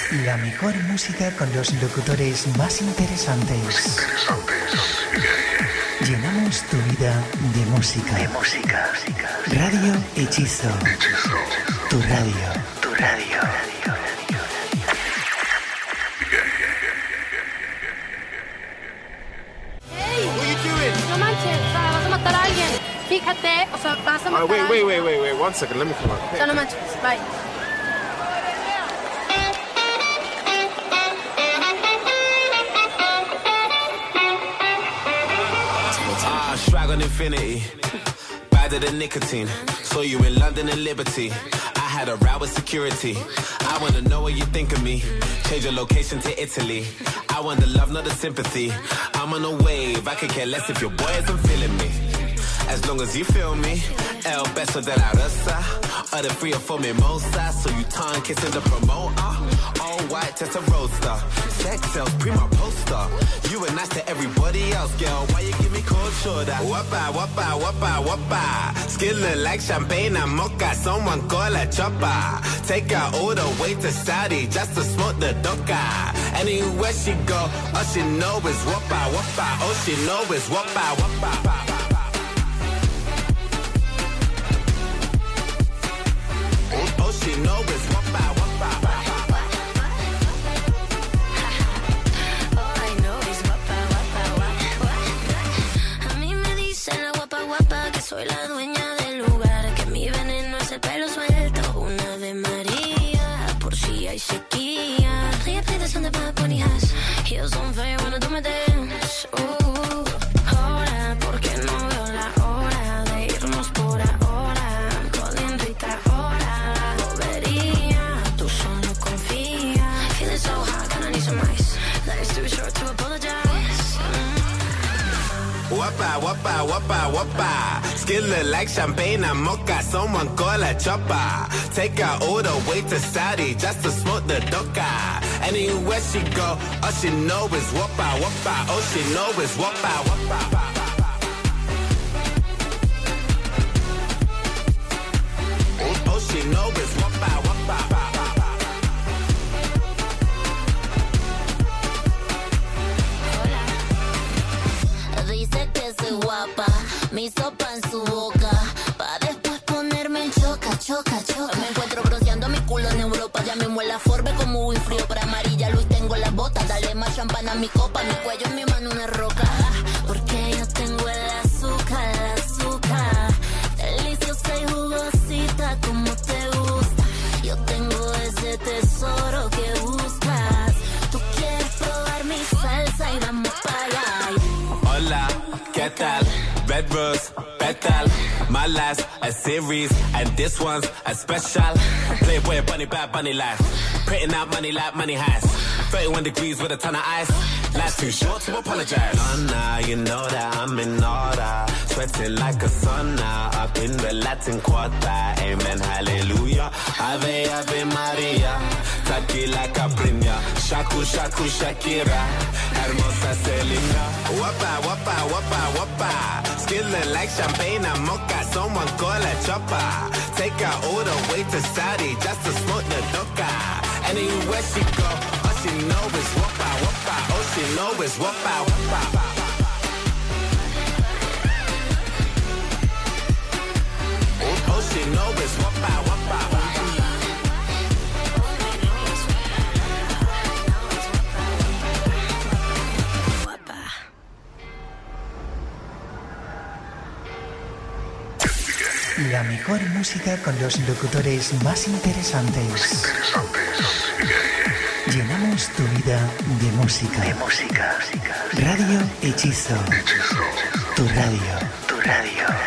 La mejor música con los locutores más interesantes. Llenamos tu vida de música. Radio Hechizo. Tu radio. No manches, vas a matar a alguien. Fíjate, vas a matar a alguien. Wait. 1 second. Let me come out. No manches, bye. Swag on infinity, badder than nicotine. Saw you in London and Liberty. I had a row with security. I wanna know what you think of me. Change your location to Italy. I want the love, not the sympathy. I'm on a wave, I could care less if your boy isn't feeling me. As long as you feel me, El Beso de la Rosa, or the 3 or 4 mimosas. So you tongue kissing the promoter. All white, just a roadster. Sex sells, prima poster. You were nice to everybody else, girl. Why you give me cold shoulder? Whoppa. Skin look like champagne and mocha. Someone call a chopper. Take her all the way to Saudi just to smoke the doka. Anywhere she go, all she know is whoppa. All she know is whoppa. All she know is whoppa. All I know is whoppa. A mí me dicen la guapa, que soy la dueña del lugar, que mi veneno es el pelo suelto, una de María, por si hay sequía. Play the song that my bunny has. Heels on fire when I do my dance. Ahora, porque no veo la hora de irnos por ahora. Colin Rita, ahora. Bobería, tú solo confía. Feeling so hot, gonna need some ice. Life's too short to apologize. Whoppa. Skin look like champagne and mocha. Someone call a chopper. Take her all the way to Saudi just to smoke the doka. Anywhere she go, all she know is whoppa. All she know is whoppa. All she know is whoppa. Dice que soy guapa, mi sopa en su boca, pa' después ponerme en choca. Me encuentro bronceando mi culo en Europa, ya mismo en la Forbe como muy frío para amarilla. Luis tengo las botas, dale más champán a mi copa, mi cuello en mi mano una roca, porque yo tengo el azúcar, deliciosa y jugosita como te gusta. Yo tengo ese tesoro que buscas, tú quieres probar mi salsa y vamos para allá. Hola, ¿qué tal? Red rose, petal. My life's a series, and this one's a special. Playboy bunny, bad bunny life. Printing out money like money has. 31 degrees with a ton of ice. Life's too short to apologize. Donna, you know that I'm in order. Sweating like a sauna up in the Latin Quarter. Amen, hallelujah. Ave Maria. Tequila Capriña. Shaku, Shakira. Hermosa Selena. Whoppa. Skin look like champagne and mocha. Someone call a chopper. Take her all the way to Saudi just to smoke the doka. Anywhere she go, all she know is whoppa. All she know is whoppa. All she know is whoppa. La mejor música con los locutores más interesantes. Llenamos tu vida de música. Radio Hechizo. Tu radio.